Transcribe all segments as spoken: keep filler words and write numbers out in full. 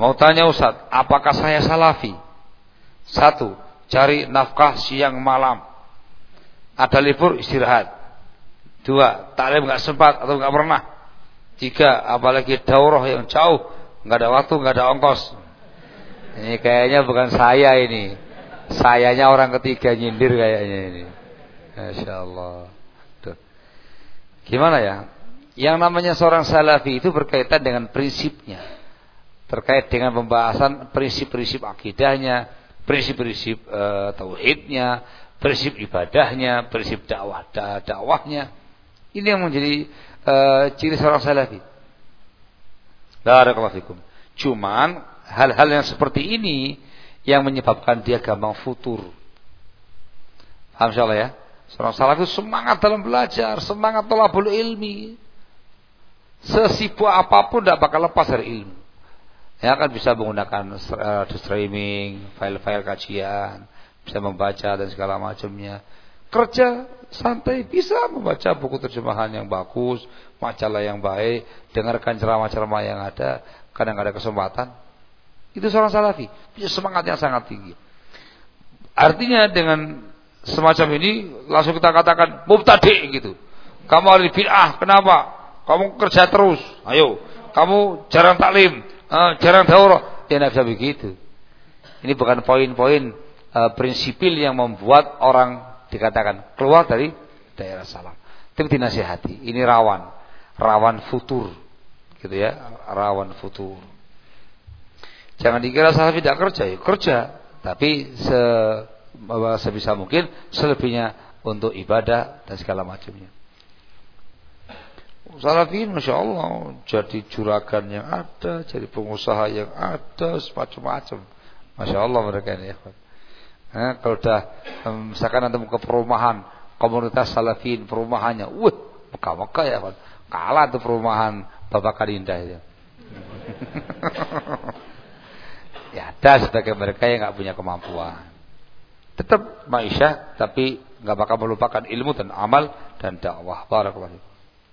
Mau tanya Ustaz, apakah saya salafi? Satu, cari nafkah siang malam. Ada libur istirahat. Dua, taklim enggak sempat atau enggak pernah. Tiga, apalagi daurah yang jauh, enggak ada waktu, enggak ada ongkos. Ini kayaknya bukan saya ini. Sayanya orang ketiga nyindir kayaknya ini. Masya Allah. Tuh. Gimana ya? Yang namanya seorang salafi itu berkaitan dengan prinsipnya. Terkait dengan pembahasan prinsip-prinsip akidahnya, prinsip-prinsip uh, tauhidnya, prinsip ibadahnya, prinsip dakwah da, dakwahnya. Ini yang menjadi uh, ciri seorang salafi. Barakallahu fikum. Cuman hal-hal yang seperti ini yang menyebabkan dia gampang futur. Paham insyaallah ya? Seorang salafi semangat dalam belajar, semangat thalabul ilmi. Sesibuk apapun tidak bakal lepas dari ilmu. Ya kan bisa menggunakan uh, streaming, file-file kajian, bisa membaca dan segala macamnya. Kerja santai bisa membaca buku terjemahan yang bagus, majalah yang baik, dengarkan ceramah-ceramah yang ada, kadang ada kesempatan. Itu seorang salafi, punya semangat yang sangat tinggi. Artinya dengan semacam ini langsung kita katakan mubtadi gitu. Kamu ahli bid'ah, kenapa? Kamu kerja terus, ayo. Kamu jarang taklim, uh, jarang daurah, ya tidak bisa begitu. Ini bukan poin-poin uh, prinsipil yang membuat orang dikatakan keluar dari daerah salam. Tapi dinasihati, ini rawan, rawan futur, gitu ya, rawan futur. Jangan dikira salafi tidak kerja, ya kerja, tapi se, sebisa mungkin selebihnya untuk ibadah dan segala macamnya. Salafiyin Masya Allah jadi juragan yang ada, jadi pengusaha yang ada, semacam-macam. Masya Allah mereka ini ya. Nah, kalau dah misalkan nanti ke perumahan komunitas salafiyin perumahannya, wah mekah-mekah ya kan, kalah tuh perumahan Bapak Kadinda itu. Ya ada sebagai mereka yang nggak punya kemampuan, tetap maisha tapi nggak bakal melupakan ilmu dan amal dan dakwah. Barakallahu.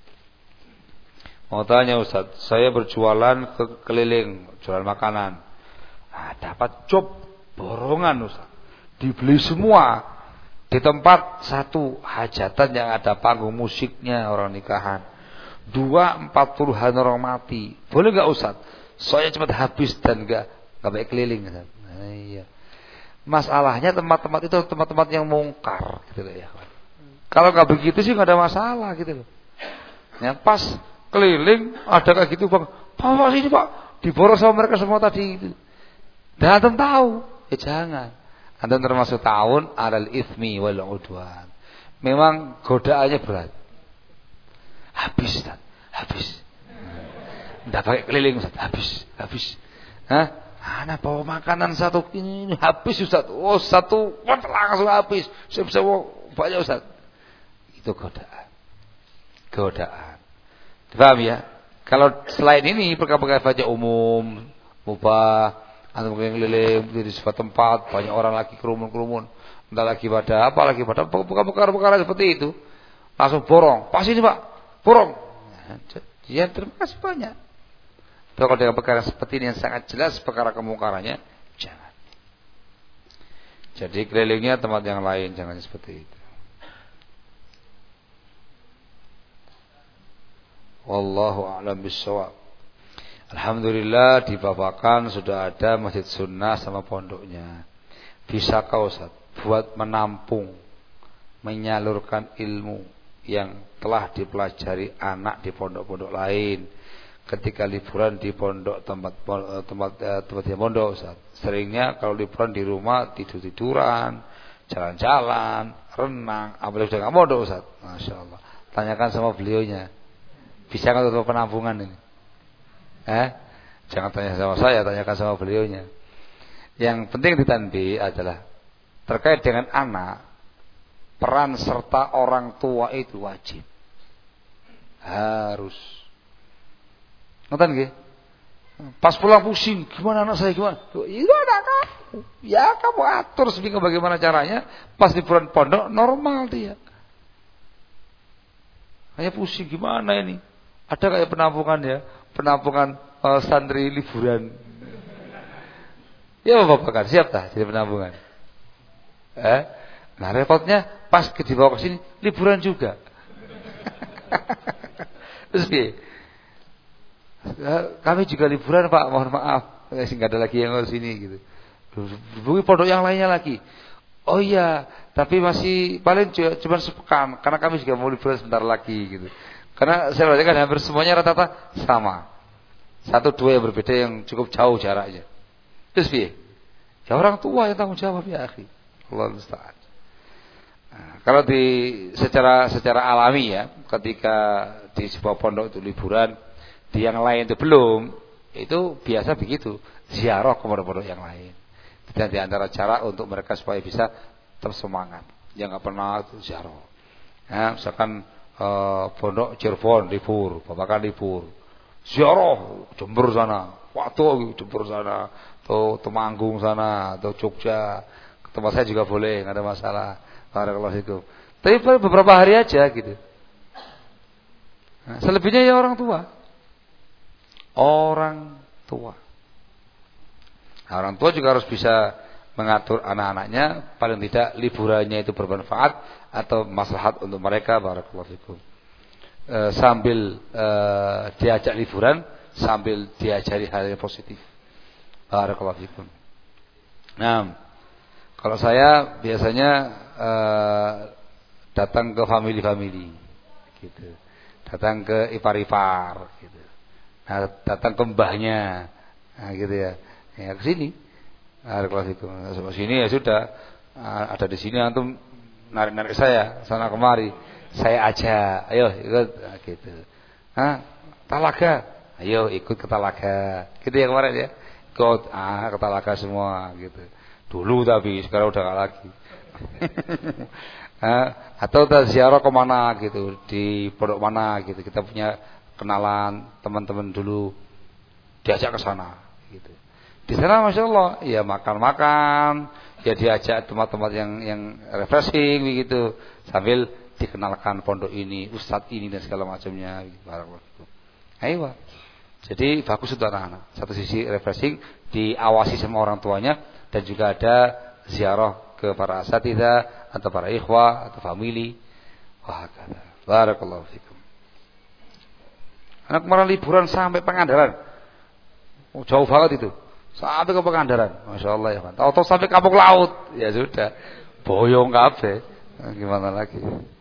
Mau tanya Ustaz, saya berjualan ke keliling, jualan makanan. Nah, dapat job borongan Ustaz. Dibeli semua di tempat satu hajatan yang ada panggung musiknya orang nikahan. Dua empat puluhan orang mati. Boleh enggak Ustaz? Saya cepat habis dan enggak enggak baik keliling Ustaz. Nah, iya. Masalahnya tempat-tempat itu tempat-tempat yang mungkar gitu loh ya. Kalau enggak begitu sih enggak ada masalah gitu loh. Ya pas keliling ada kayak gitu Bang. Bawa sini Pak, diboros sama mereka semua tadi itu. Dan antum tahu, ya jangan. Antum termasuk tahun alal itsmi wal udwan. Memang godaannya berat. Habis Ustaz, habis. Enggak pakai keliling Ustaz, habis, habis. Hah? Ana bawa makanan satu ini habis Ustaz. Oh, satu langsung habis. Saya bisa banyak Ustaz. Itu godaan. Godaan. Paham ya? Kalau selain ini perkara-perkara saja umum, mubah, atau mungkin keliling di sebuah tempat banyak orang lagi kerumun-kerumun, entah lagi pada apa lagi pada perkara-perkara seperti itu, langsung borong. Pas ini Pak, borong. Ya terima kasih banyak. Kalau dengan perkara seperti ini yang sangat jelas perkara kemungkarannya, jangan. Jadi kelilingnya tempat yang lain, jangan seperti itu. Wallahu a'lam bishawab. Alhamdulillah di Babakan sudah ada masjid sunnah sama pondoknya. Bisa kau Ustaz buat menampung, menyalurkan ilmu yang telah dipelajari anak di pondok-pondok lain. Ketika liburan di pondok tempat tempat tempat yang pondok Ustaz. Seringnya kalau liburan di rumah tidur-tiduran, jalan-jalan, renang, apalagi sudah enggak pondok Ustaz. Masya Allah. Tanyakan sama beliaunya. Bisa nggak tutup penampungan ini? Eh? Jangan tanya sama saya, tanyakan sama beliaunya. Yang penting ditanbi adalah terkait dengan anak, peran serta orang tua itu wajib. Harus. Ngerti nggih? Pas pulang pusing, gimana anak saya gimana? Itu anak kamu. Ya kamu atur sebagaimana bagaimana caranya. Pas di bulan pondok normal dia. Hanya pusing gimana ini? Ada kayak penampungan ya, penampungan uh, santri liburan. Ya Bapak kan siap tah jadi penampungan. Eh? Nah repotnya pas ke dibawa ke sini liburan juga. Terus piye? Kami juga liburan Pak, mohon maaf. Enggak ada lagi yang harus sini gitu. Hubungi pondok yang lainnya lagi. Oh iya, tapi masih paling cuma sepekan karena kami juga mau liburan sebentar lagi gitu. Karena saya perhatikan hampir semuanya rata-rata sama. Satu dua yang berbeda yang cukup jauh jaraknya. Terus piye? Ya orang tua yang tanggung jawab ya akhi. Allah musta'an. Nah, kalau di secara secara alami ya, ketika di sebuah pondok itu liburan, di yang lain itu belum, itu biasa begitu, ziarah ke pondok-pondok yang lain. Dan di antara cara untuk mereka supaya bisa tetap semangat, yang nggak pernah itu ziarah. Ya, misalkan eh, pondok Cirebon libur, Bapak kan libur, ziarah Jember sana, Watu Jember sana, atau Temanggung sana, atau Jogja, ke tempat saya juga boleh, nggak ada masalah. Barakallahu fikum. Tapi beberapa hari aja gitu. Nah, selebihnya ya orang tua. Orang tua. Nah, orang tua juga harus bisa mengatur anak-anaknya, paling tidak liburannya itu bermanfaat atau maslahat untuk mereka. Barakallahu fikum. E, sambil e, diajak liburan, sambil diajari hal yang positif. Barakallahu fikum. Nah, kalau saya biasanya eh, datang ke family-family, gitu. Datang ke ipar-ipar, gitu. Nah, datang ke mbahnya, nah, gitu ya. Ya ke sini, Barakallahu fikum. Sampai sini ya sudah, ada di sini antum narik-narik saya sana kemari, saya aja, ayo ikut, nah, gitu. Hah, talaga, ayo ikut ke talaga, gitu ya kemarin ya. Ikut ah ke talaga semua, gitu. Dulu tapi sekarang udah gak lagi. Atau kita ziarah ke mana gitu, di pondok mana gitu, kita punya kenalan teman-teman dulu, diajak ke sana gitu. Di sana masya Allah ya makan-makan, ya diajak tempat-tempat yang yang refreshing begitu, sambil dikenalkan pondok ini, ustadz ini dan segala macamnya gitu. Ayo. Jadi bagus untuk anak-anak. Satu sisi refreshing, diawasi sama orang tuanya, dan juga ada ziarah ke para asatidzah atau para ikhwah atau family. Wah, kata. Barakallahu fikum. Anak kemarin liburan sampai Pangandaran. Oh, jauh banget itu. Sampai ke Pangandaran. Masya Allah ya, Pak. Atau sampai Kampung Laut. Ya sudah. Boyong kabeh. Nah, gimana lagi?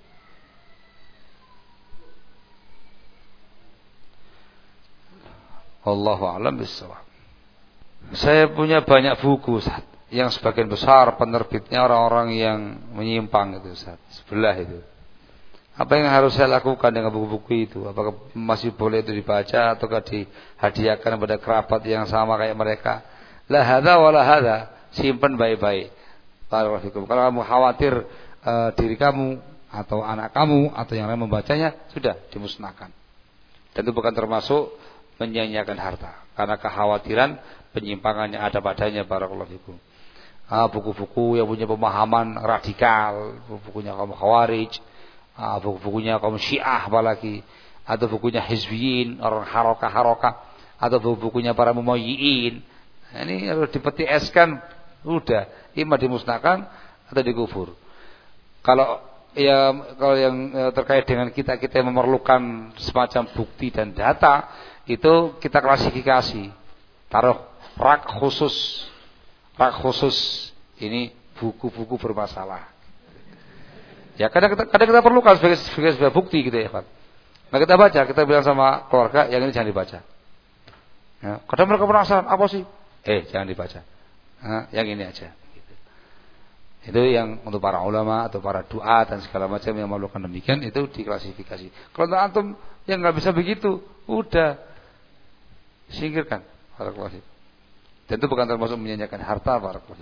Wallahu a'lam bishawab. Saya punya banyak buku Ustaz, yang sebagian besar penerbitnya orang-orang yang menyimpang itu Ustaz, sebelah itu. Apa yang harus saya lakukan dengan buku-buku itu? Apakah masih boleh itu dibaca ataukah dihadiahkan kepada kerabat yang sama kayak mereka? La hadza wa la hadza, simpan baik-baik. Barakallahu fikum. Kalau kamu khawatir uh, diri kamu atau anak kamu atau yang lain membacanya, sudah dimusnahkan. Dan itu bukan termasuk menyia-nyiakan harta, karena kekhawatiran penyimpangannya ada padanya. Barakallahu fikum. Ah, buku-buku yang punya pemahaman radikal, buku-bukunya kaum Khawarij, ah, buku-bukunya kaum Syiah apalagi, atau bukunya Hizbiyin, orang harokah-harokah, atau buku-bukunya para mumayyi'in. Nah, ini harus dipeti eskan, udah, ima dimusnahkan atau dikufur. Kalau ya kalau yang terkait dengan kita kita yang memerlukan semacam bukti dan data, itu kita klasifikasi, taruh rak khusus, rak khusus ini buku-buku bermasalah. Ya kadang kita, kadang kita perlukan sebagai, sebagai sebuah bukti gitu ya Pak. Nah kita baca, kita bilang sama keluarga yang ini jangan dibaca. Ya, kadang mereka penasaran apa sih? Eh jangan dibaca. Nah, yang ini aja. Gitu. Itu yang untuk para ulama atau para doa dan segala macam yang memerlukan demikian itu diklasifikasi. Kalau untuk antum yang nggak bisa begitu, udah singkirkan. Barakallahu. Dan itu bukan termasuk menyanyikan harta. Barakallahu.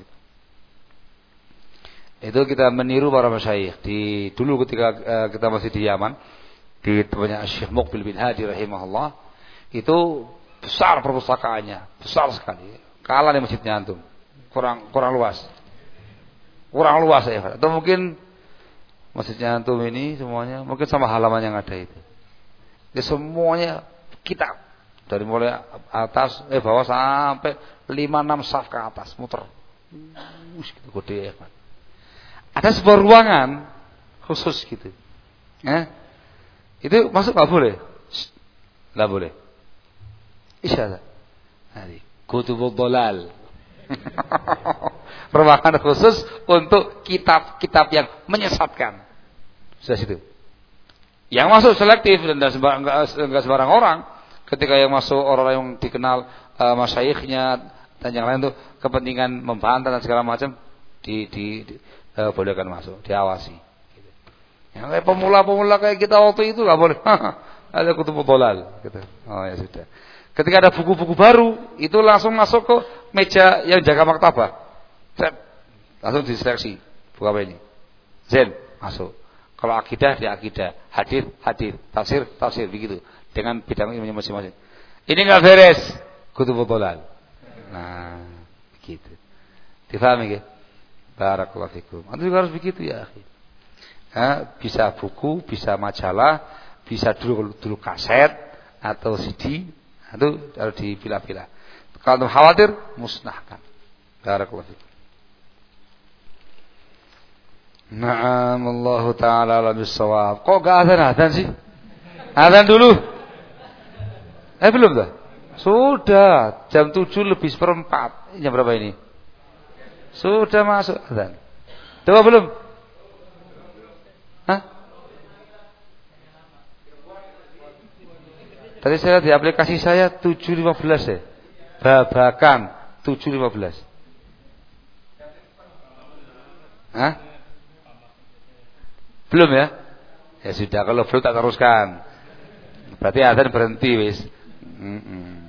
Itu kita meniru para masyayikh di dulu ketika uh, kita masih di Yaman, di tempatnya Syekh Muqbil bin Hadi rahimahullah, itu besar perpustakaannya, besar sekali. Kalah di masjidnya antum. Kurang kurang luas. Kurang luas ya. Atau mungkin masjidnya antum ini semuanya mungkin sama halaman yang ada itu. Ya semuanya kitab, Dari mulai atas eh bawah sampai lima enam saf ke atas muter. Wus gitu gede ya, Pak. Ada sebuah ruangan khusus gitu. Ya. Itu masuk enggak boleh? Enggak boleh. Isya. Hari kutubul dhalal. Ruangan khusus untuk kitab-kitab yang menyesatkan. Sudah situ. Yang masuk selektif dan sembarang, enggak sembarang orang. Ketika yang masuk orang yang dikenal uh, masyayikhnya dan yang lain tuh kepentingan membantah dan segala macam di, di, di uh, bolehkan masuk, diawasi. Gitu. Yang kayak pemula-pemula kayak kita waktu itu nggak boleh. Ada kutubul dhalal. Gitu. Oh ya sudah. Ketika ada buku-buku baru itu langsung masuk ke meja yang jaga maktabah. Langsung diseleksi buku apa ini? Zen masuk. Kalau akidah di akidah, hadis hadis, tafsir tafsir begitu. Dengan bidang ilmunya masing-masing. Ini enggak beres, kutubul dhalal. Nah, begitu. Difahami nggih? Barakallahu fikum. Antum juga harus begitu ya, akhi. Nah, bisa buku, bisa majalah, bisa dulu dulu kaset atau C D, itu harus dipilah-pilah. Kalau antum khawatir, musnahkan. Barakallahu fikum. Na'am Allah taala ala bisawab. Kok enggak azan-azan sih? Azan dulu. Eh belum dah? Sudah, jam tujuh lebih seperempat. Jam berapa ini? Sudah masuk azan. Coba belum? Hah? Tadi saya di aplikasi saya tujuh lima belas ya. Babakan tujuh lima belas. Hah? Belum ya? Ya sudah, kalau belum tak teruskan. Berarti azan berhenti wis. Mm-mm.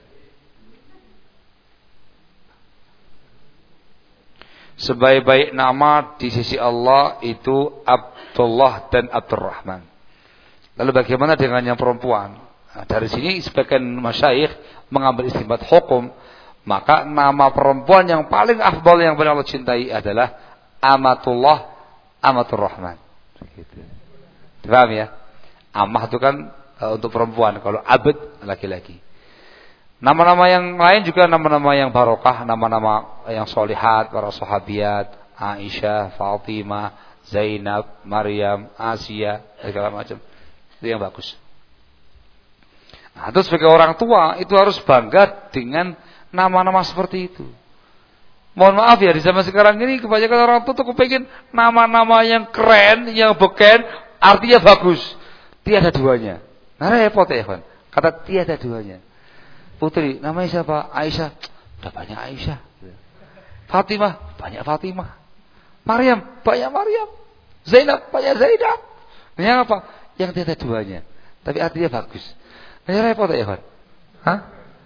Sebaik-baik nama di sisi Allah itu Abdullah dan Abdurrahman. Lalu bagaimana dengan yang perempuan? Nah, dari sini sebagian masyayikh mengambil istinbat hukum, maka nama perempuan yang paling afdal yang paling Allah cintai adalah Amatullah, Amaturrahman. Gitu. Paham ya? Amah itu kan uh, untuk perempuan, kalau abd laki-laki. Nama-nama yang lain juga nama-nama yang barokah, nama-nama yang solihat, para sahabiat, Aisyah, Fatimah, Zainab, Maryam, Asia, segala macam. Itu yang bagus. Nah, terus sebagai orang tua itu harus bangga dengan nama-nama seperti itu. Mohon maaf ya, di zaman sekarang ini kebanyakan orang tua tuh kepengen nama-nama yang keren, yang beken, artinya bagus. Tiada duanya. Nah repot ya kan. Kata tiada duanya. Putri, namanya siapa? Aisyah. Udah banyak Aisyah. Fatimah, banyak Fatimah. Maryam, banyak Maryam. Zainab, banyak Zainab. Yang apa? Yang tiada duanya. Tapi artinya bagus. Nah repot ya kan. Hah?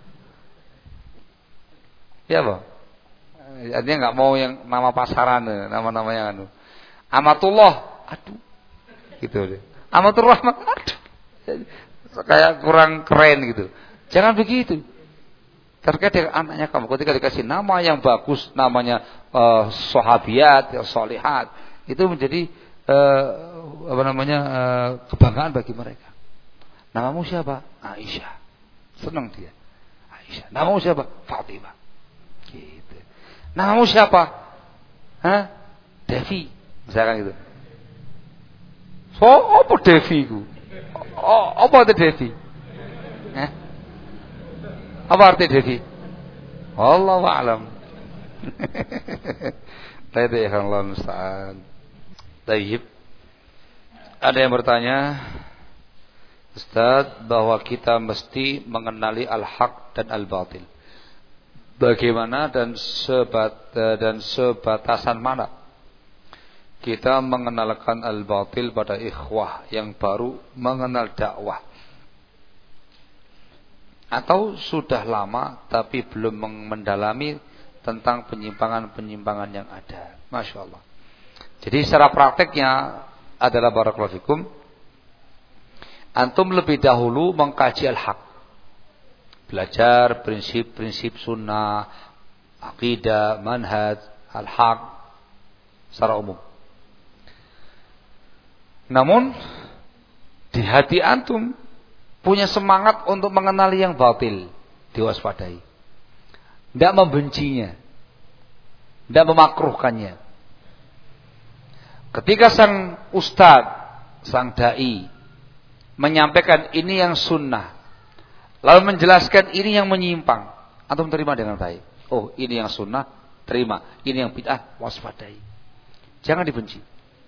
Ya Bang. Artinya nggak mau yang nama pasaran, nama-nama yang anu. Amatullah, aduh, gitu deh. Amaturrahman, aduh, kayak kurang keren gitu. Jangan begitu. Terkait dengan anaknya kamu, ketika dikasih nama yang bagus, namanya uh, sahabiat, solihat, itu menjadi uh, apa namanya uh, kebanggaan bagi mereka. Namamu siapa? Aisyah. Senang dia. Aisyah. Namamu siapa? Fatimah. Gitu. Namamu siapa? Hah? Devi. Misalkan gitu. So, apa Devi ku? Oh, apa itu Devi? Hah? Apa arti Devi? Wallahu a'lam. Tayyib ya Allah musta'an. Tayyib. Ada yang bertanya, Ustaz, bahwa kita mesti mengenali al-haq dan al-batil. Bagaimana dan sebat dan sebatasan mana kita mengenalkan al-batil pada ikhwah yang baru mengenal dakwah, atau sudah lama tapi belum mendalami tentang penyimpangan-penyimpangan yang ada. Masya Allah. Jadi secara prakteknya adalah barakallahu fikum, antum lebih dahulu mengkaji al-haq, belajar prinsip-prinsip sunnah, akidah, manhaj, al-haq secara umum. Namun di hati antum punya semangat untuk mengenali yang batil, diwaspadai. Tidak membencinya, tidak memakruhkannya. Ketika sang ustadz, sang dai menyampaikan ini yang sunnah, lalu menjelaskan ini yang menyimpang, antum terima dengan baik. Oh, ini yang sunnah, terima. Ini yang bid'ah, waspadai. Jangan dibenci.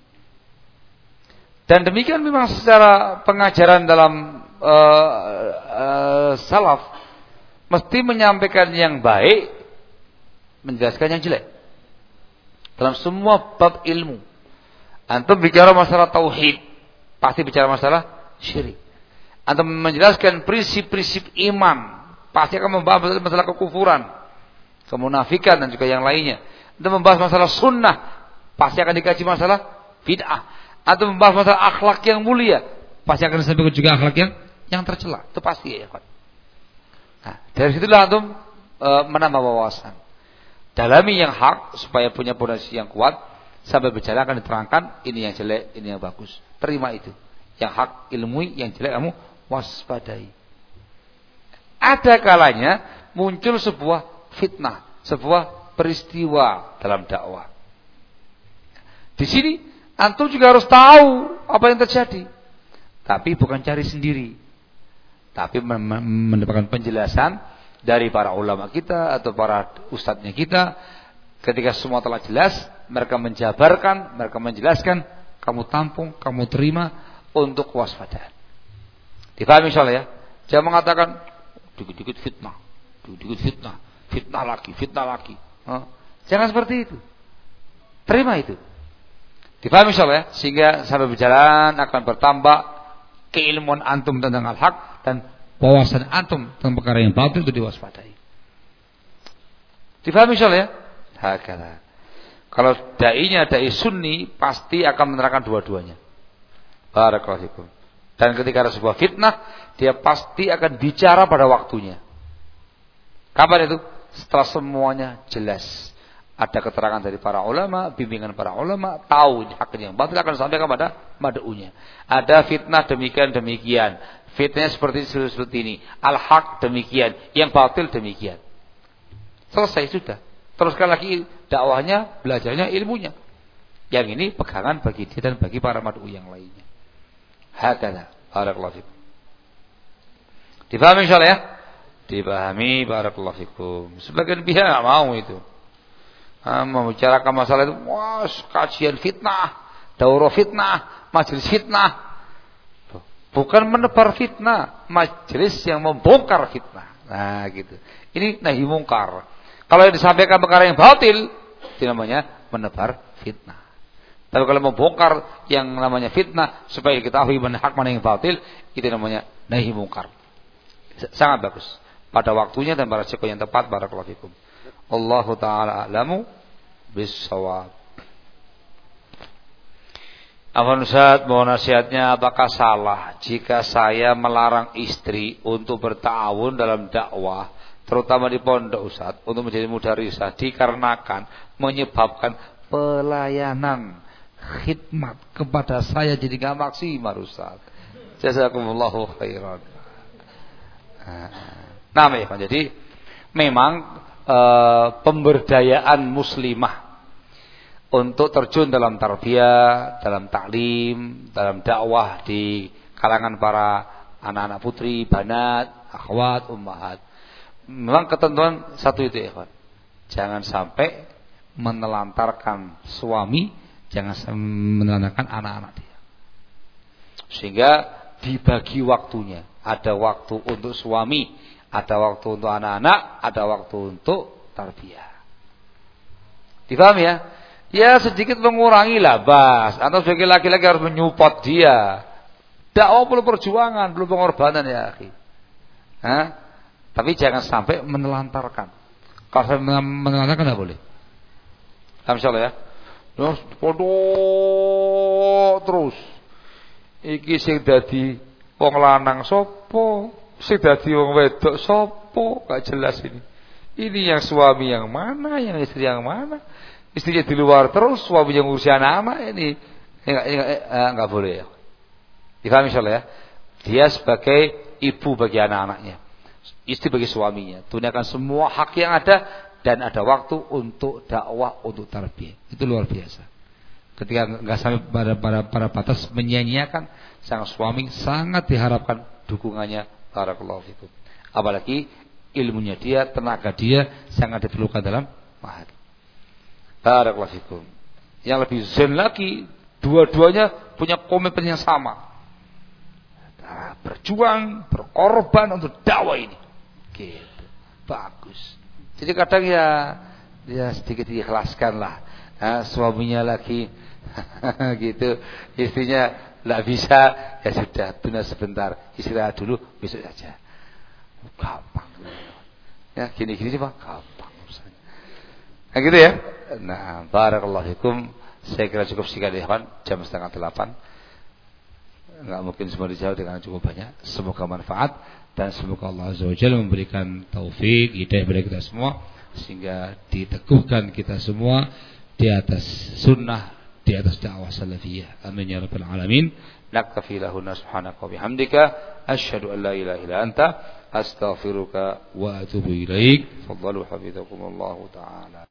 Dan demikian memang secara pengajaran dalam uh, uh, salaf, mesti menyampaikan yang baik, menjelaskan yang jelek. Dalam semua bab ilmu. Antum bicara masalah tauhid, pasti bicara masalah syirik. Antum menjelaskan prinsip-prinsip iman, pasti akan membahas masalah kekufuran, kemunafikan dan juga yang lainnya. Antum membahas masalah sunnah, pasti akan dikaji masalah bid'ah. Antum membahas masalah akhlak yang mulia, pasti akan disampaikan juga akhlak yang yang tercela. Itu pasti ya, kawan. Nah, dari situlah antum e, menambah wawasan. Dalami yang hak supaya punya pondasi yang kuat, sampai bicara akan diterangkan ini yang jelek, ini yang bagus. Terima itu. Yang hak ilmui, yang jelek kamu waspadai. Ada kalanya muncul sebuah fitnah, sebuah peristiwa dalam dakwah. Di sini antum juga harus tahu apa yang terjadi. Tapi bukan cari sendiri. Tapi mendapatkan penjelasan dari para ulama kita atau para ustadznya kita. Ketika semua telah jelas, mereka menjabarkan, mereka menjelaskan, kamu tampung, kamu terima untuk waspadaan. Dipahami insyaallah ya? Jangan mengatakan dikit-dikit fitnah, dikit-dikit fitnah, fitnah lagi, fitnah lagi. Oh, jangan seperti itu. Terima itu. Dipahami insyaallah ya? Sehingga sampai berjalan akan bertambah keilmuan antum tentang al-haq dan wawasan antum tentang perkara yang batil itu diwaspadai. Difahami insyaallah ya? Hakala. Kalau dai-nya dai sunni pasti akan menerangkan dua-duanya. Barakallahu fikum. Dan ketika ada sebuah fitnah, dia pasti akan bicara pada waktunya. Kapan itu? Setelah semuanya jelas. Ada keterangan dari para ulama, bimbingan para ulama, tahu hak yang batil akan sampaikan pada mad'unya. Ada fitnah demikian demikian. Fitnah seperti seperti ini. Al-haq demikian, yang batil demikian. Selesai sudah. Teruskan lagi dakwahnya, belajarnya, ilmunya. Yang ini pegangan bagi dia dan bagi para mad'u yang lainnya. Hakala. Barakallahu fikum. Dipahami insyaallah ya? Dipahami, barakallahu fikum. Sebagian pihak enggak mau itu. Ha, membicarakan masalah itu, wah, kajian fitnah, daurah fitnah, majelis fitnah. Bukan menebar fitnah, majelis yang membongkar fitnah. Nah, gitu. Ini nahi mungkar. Kalau yang disampaikan perkara yang batil, itu namanya menebar fitnah. Tapi kalau membongkar yang namanya fitnah supaya diketahui mana hak mana yang batil, itu namanya nahi mungkar. Sangat bagus. Pada waktunya dan pada resiko yang tepat, barakallahu fikum. Allahu ta'ala a'lamu bis-shawab. Afwan Ustaz, mohon nasihatnya, apakah salah jika saya melarang istri untuk berta'awun dalam dakwah, terutama di pondok Ustaz, untuk menjadi mudarisah, dikarenakan menyebabkan pelayanan khidmat kepada saya jadi enggak maksimal Ustaz. Jazakumullahu khairan. Nah, ya, jadi memang e, pemberdayaan muslimah untuk terjun dalam tarbiyah, dalam taklim, dalam dakwah di kalangan para anak-anak putri, banat, akhwat, ummahat. Memang ketentuan satu itu ya, Pak. Jangan sampai menelantarkan suami, jangan sampai menelantarkan anak-anak dia. Sehingga dibagi waktunya. Ada waktu untuk suami, ada waktu untuk anak-anak, ada waktu untuk tarbiyah. Difahami ya? Ya sedikit mengurangi lah bas. Atau sebagai laki-laki harus menyupport dia. Dakwah perlu perjuangan, perlu pengorbanan ya akhi. Hah? Tapi jangan sampai menelantarkan. Kalau sampai menelantarkan tidak boleh. Insyaallah ya. Terus podo terus. Iki sing dadi wong lanang sapa? Sing dadi wong wedok sapa? Gak jelas ini. Ini yang suami yang mana, yang istri yang mana? Istrinya di luar terus, suami yang ngurusi anak-anak ini enggak enggak, enggak boleh ya. Difahami insyaallah ya. Dia sebagai ibu bagi anak-anaknya, istri bagi suaminya, tunaikan semua hak yang ada dan ada waktu untuk dakwah, untuk tarbiyah. Itu luar biasa. Ketika nggak sampai pada, pada, pada batas menyia-nyiakan, sang suami sangat diharapkan dukungannya. Barakallahu fikum. Apalagi ilmunya dia, tenaga dia sangat diperlukan dalam mahal. Barakallahu fikum. Yang lebih zen lagi, dua-duanya punya komitmen yang sama. Nah, berjuang, berkorban untuk dakwah ini. Gitu. Bagus. Jadi kadang ya dia sedikit diikhlaskan lah. Nah, suaminya lagi gitu, istrinya tidak bisa, ya sudah, tunda sebentar, istirahat dulu, besok saja. Gampang. Ya gini-gini sih Pak, gampang. Nah gitu ya. Nah, barakallahu fikum. Saya kira cukup sekian ya Pak, jam setengah delapan. Enggak mungkin semua dijawab dengan cukup banyak. Semoga manfaat dan semoga Allah Azza wa Jalla memberikan taufik, hidayah kepada kita semua sehingga diteguhkan kita semua di atas sunnah, di atas dakwah salafiyah. Amin ya rabbal alamin. Naktafi lahuna subhanaka wa bihamdika asyhadu an la ilaha illa anta astaghfiruka wa atubu ilaik. Fadhalu hafizakumullah taala.